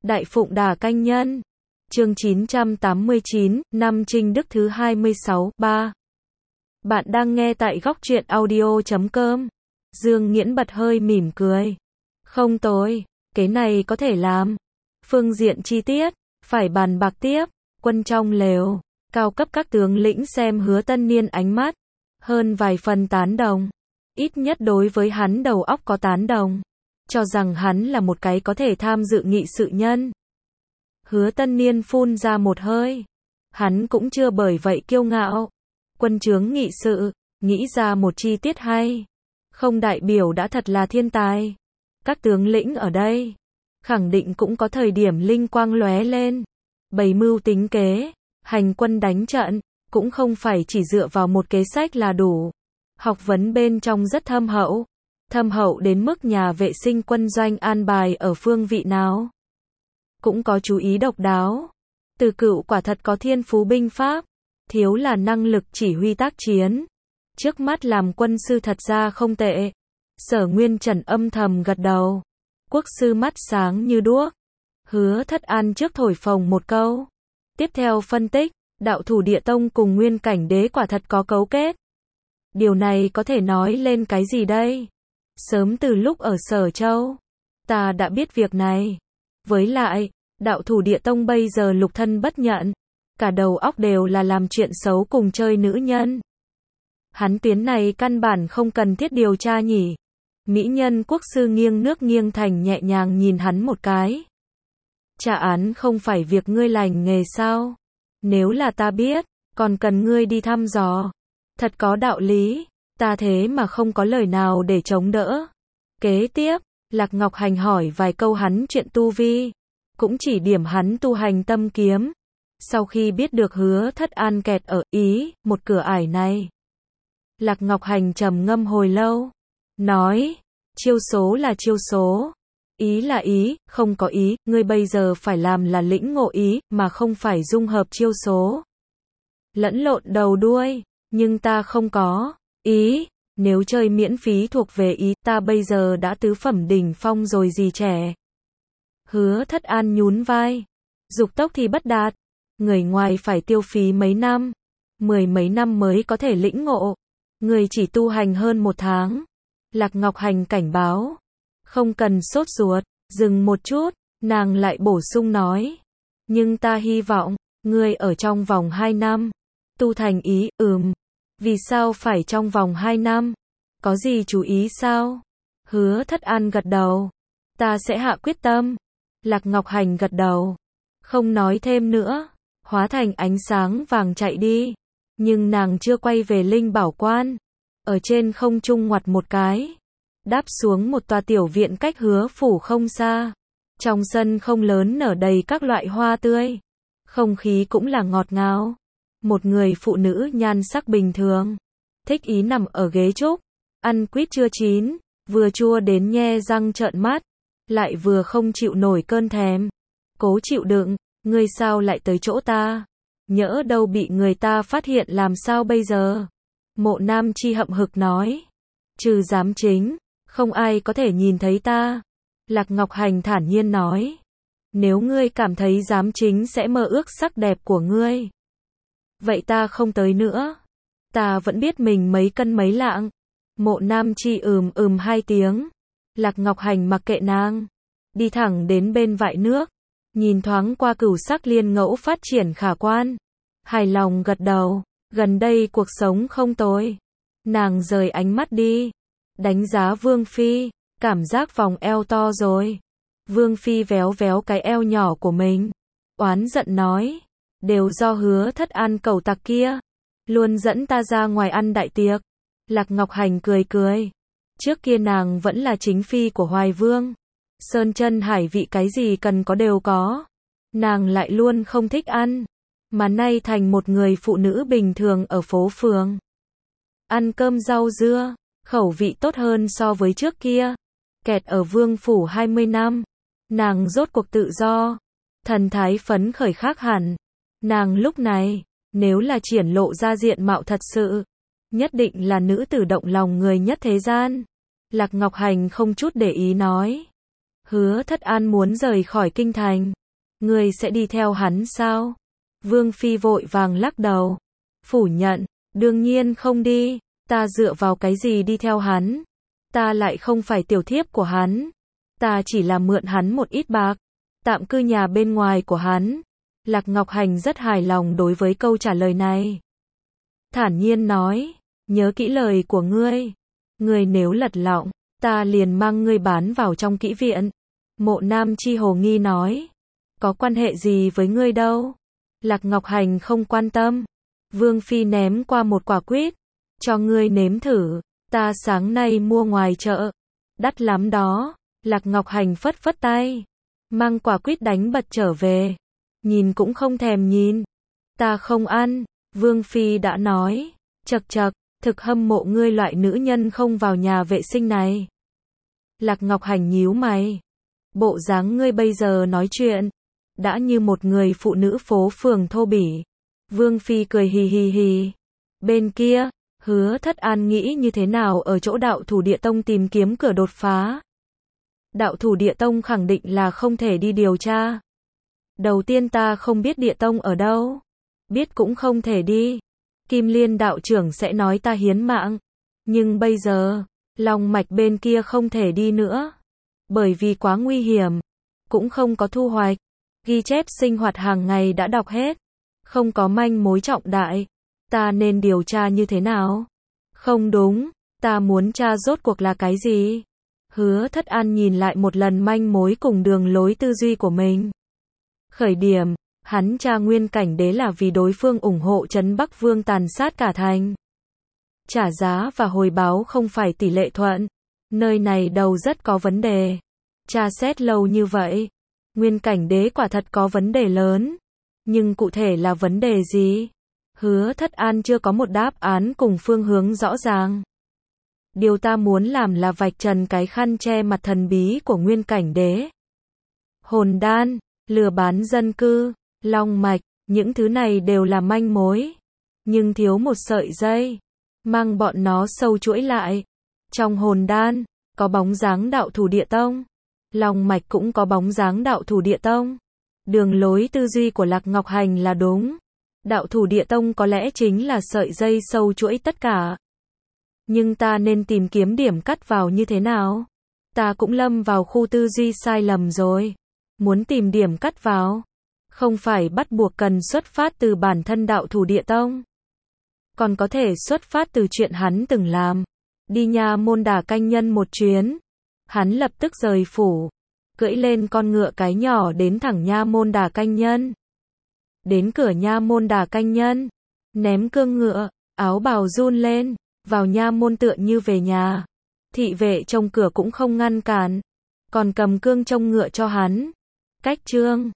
Đại Phụng Đà Canh Nhân. Chương 989, năm Trinh Đức thứ 26, 3. Bạn đang nghe tại góc truyện audio.com. Dương Nghiễn bật hơi mỉm cười. Không tồi, cái này có thể làm. Phương diện chi tiết, phải bàn bạc tiếp. Quân trong lều, cao cấp các tướng lĩnh xem Hứa Tân Niên ánh mắt. Hơn vài phần tán đồng. Ít nhất đối với hắn đầu óc có tán đồng. Cho rằng hắn là một cái có thể tham dự nghị sự nhân. Hứa Tân Niên phun ra một hơi. Hắn cũng chưa bởi vậy kiêu ngạo. Quân chướng nghị sự, nghĩ ra một chi tiết hay. Không đại biểu đã thật là thiên tài. Các tướng lĩnh ở đây, khẳng định cũng có thời điểm linh quang lóe lên. Bày mưu tính kế, hành quân đánh trận, cũng không phải chỉ dựa vào một kế sách là đủ. Học vấn bên trong rất thâm hậu. Thâm hậu đến mức nhà vệ sinh quân doanh an bài ở phương vị nào. Cũng có chú ý độc đáo. Từ Cựu quả thật có thiên phú binh pháp, thiếu là năng lực chỉ huy tác chiến. Trước mắt làm quân sư thật ra không tệ. Sở Nguyên Trần âm thầm gật đầu. Quốc sư mắt sáng như đuốc. Hứa Thất An trước thổi phồng một câu. Tiếp theo phân tích, đạo thủ địa tông cùng Nguyên Cảnh Đế quả thật có cấu kết. Điều này có thể nói lên cái gì đây? Sớm từ lúc ở Sở Châu, ta đã biết việc này. Với lại, đạo thủ địa tông bây giờ lục thân bất nhận. Cả đầu óc đều là làm chuyện xấu cùng chơi nữ nhân. Hắn tuyến này căn bản không cần thiết điều tra nhỉ. Mỹ nhân quốc sư nghiêng nước nghiêng thành nhẹ nhàng nhìn hắn một cái. Trả án không phải việc ngươi lành nghề sao? Nếu là ta biết, còn cần ngươi đi thăm dò. Thật có đạo lý, ta thế mà không có lời nào để chống đỡ. Kế tiếp, Lạc Ngọc Hành hỏi vài câu hắn chuyện tu vi. Cũng chỉ điểm hắn tu hành tâm kiếm. Sau khi biết được Hứa Thất An kẹt ở Ý, một cửa ải này. Lạc Ngọc Hành trầm ngâm hồi lâu. Nói, chiêu số là chiêu số. Ý là ý, không có ý, ngươi bây giờ phải làm là lĩnh ngộ ý, mà không phải dung hợp chiêu số. Lẫn lộn đầu đuôi, nhưng ta không có ý, nếu chơi miễn phí thuộc về ý, ta bây giờ đã tứ phẩm đỉnh phong rồi gì trẻ. Hứa Thất An nhún vai, dục tốc thì bất đạt, người ngoài phải tiêu phí mấy năm, 10 mấy năm mới có thể lĩnh ngộ, người chỉ tu hành hơn 1 tháng. Lạc Ngọc Hành cảnh báo. Không cần sốt ruột, dừng một chút, nàng lại bổ sung nói. Nhưng ta hy vọng, ngươi ở trong vòng 2 năm. Tu thành ý, Vì sao phải trong vòng 2 năm? Có gì chú ý sao? Hứa Thất An gật đầu. Ta sẽ hạ quyết tâm. Lạc Ngọc Hành gật đầu. Không nói thêm nữa. Hóa thành ánh sáng vàng chạy đi. Nhưng nàng chưa quay về Linh Bảo Quan. Ở trên không trung ngoặt một cái. Đáp xuống một tòa tiểu viện cách Hứa phủ không xa. Trong sân không lớn nở đầy các loại hoa tươi. Không khí cũng là ngọt ngào. Một người phụ nữ nhan sắc bình thường. Thích ý nằm ở ghế trúc. Ăn quýt chưa chín. Vừa chua đến nhe răng trợn mắt. Lại vừa không chịu nổi cơn thèm. Cố chịu đựng. Ngươi sao lại tới chỗ ta? Nhỡ đâu bị người ta phát hiện làm sao bây giờ? Mộ Nam Chi hậm hực nói. Trừ giám chính, không ai có thể nhìn thấy ta. Lạc Ngọc Hành thản nhiên nói. Nếu ngươi cảm thấy giám chính sẽ mơ ước sắc đẹp của ngươi, vậy ta không tới nữa. Ta vẫn biết mình mấy cân mấy lạng. Mộ Nam Chi 2 tiếng. Lạc Ngọc Hành mặc kệ nàng. Đi thẳng đến bên vại nước. Nhìn thoáng qua Cửu Sắc Liên Ngẫu phát triển khả quan. Hài lòng gật đầu. Gần đây cuộc sống không tồi. Nàng rời ánh mắt đi. Đánh giá Vương Phi. Cảm giác vòng eo to rồi. Vương Phi véo véo cái eo nhỏ của mình. Oán giận nói. Đều do Hứa Thất An cẩu tặc kia. Luôn dẫn ta ra ngoài ăn đại tiệc. Lạc Ngọc Hành cười cười. Trước kia nàng vẫn là chính phi của Hoài Vương. Sơn chân hải vị cái gì cần có đều có. Nàng lại luôn không thích ăn. Mà nay thành một người phụ nữ bình thường ở phố phường. Ăn cơm rau dưa, khẩu vị tốt hơn so với trước kia. Kẹt ở Vương phủ 20 năm. Nàng rốt cuộc tự do. Thần thái phấn khởi khác hẳn. Nàng lúc này, nếu là triển lộ ra diện mạo thật sự, nhất định là nữ tử động lòng người nhất thế gian. Lạc Ngọc Hành không chút để ý nói. Hứa Thất An muốn rời khỏi kinh thành. Ngươi sẽ đi theo hắn sao? Vương Phi vội vàng lắc đầu. Phủ nhận, đương nhiên không đi. Ta dựa vào cái gì đi theo hắn? Ta lại không phải tiểu thiếp của hắn. Ta chỉ là mượn hắn một ít bạc, tạm cư nhà bên ngoài của hắn. Lạc Ngọc Hành rất hài lòng đối với câu trả lời này. Thản nhiên nói, nhớ kỹ lời của ngươi. Ngươi nếu lật lọng, ta liền mang ngươi bán vào trong kỹ viện. Mộ Nam Chi hồ nghi nói, có quan hệ gì với ngươi đâu. Lạc Ngọc Hành không quan tâm. Vương Phi ném qua một quả quýt, cho ngươi nếm thử. Ta sáng nay mua ngoài chợ, đắt lắm đó. Lạc Ngọc Hành phất phất tay, mang quả quýt đánh bật trở về. Nhìn cũng không thèm nhìn. Ta không ăn. Vương Phi đã nói, chậc chậc, thực hâm mộ ngươi loại nữ nhân không vào nhà vệ sinh này. Lạc Ngọc Hành nhíu mày. Bộ dáng ngươi bây giờ nói chuyện, đã như một người phụ nữ phố phường thô bỉ. Vương Phi cười hì hì hì. Bên kia, Hứa Thất An nghĩ như thế nào ở chỗ Đạo Thủ Địa Tông tìm kiếm cửa đột phá. Đạo Thủ Địa Tông khẳng định là không thể đi điều tra. Đầu tiên ta không biết Địa Tông ở đâu. Biết cũng không thể đi. Kim Liên đạo trưởng sẽ nói ta hiến mạng. Nhưng bây giờ, Long Mạch bên kia không thể đi nữa. Bởi vì quá nguy hiểm. Cũng không có thu hoạch. Ghi chép sinh hoạt hàng ngày đã đọc hết. Không có manh mối trọng đại. Ta nên điều tra như thế nào? Không đúng. Ta muốn tra rốt cuộc là cái gì? Hứa Thất An nhìn lại một lần manh mối cùng đường lối tư duy của mình. Khởi điểm, hắn tra Nguyên Cảnh Đế là vì đối phương ủng hộ Trấn Bắc Vương tàn sát cả thành. Trả giá và hồi báo không phải tỷ lệ thuận. Nơi này đầu rất có vấn đề. Tra xét lâu như vậy, Nguyên Cảnh Đế quả thật có vấn đề lớn. Nhưng cụ thể là vấn đề gì? Hứa Thất An chưa có một đáp án cùng phương hướng rõ ràng. Điều ta muốn làm là vạch trần cái khăn che mặt thần bí của Nguyên Cảnh Đế. Hồn đan, lừa bán dân cư, long mạch, những thứ này đều là manh mối. Nhưng thiếu một sợi dây, mang bọn nó sâu chuỗi lại. Trong hồn đan, có bóng dáng Đạo Thủ Địa Tông. Long mạch cũng có bóng dáng Đạo Thủ Địa Tông. Đường lối tư duy của Lạc Ngọc Hành là đúng. Đạo Thủ Địa Tông có lẽ chính là sợi dây sâu chuỗi tất cả. Nhưng ta nên tìm kiếm điểm cắt vào như thế nào? Ta cũng lâm vào khu tư duy sai lầm rồi. Muốn tìm điểm cắt vào, không phải bắt buộc cần xuất phát từ bản thân Đạo Thủ Địa Tông. Còn có thể xuất phát từ chuyện hắn từng làm. Đi Nha Môn Đả Canh Nhân một chuyến. Hắn lập tức rời phủ, cưỡi lên con ngựa cái nhỏ đến thẳng Nha Môn Đả Canh Nhân. Đến cửa Nha Môn Đả Canh Nhân, ném cương ngựa, áo bào run lên, vào nha môn tựa như về nhà. Thị vệ trông cửa cũng không ngăn cản, còn cầm cương trông ngựa cho hắn. Cách trương,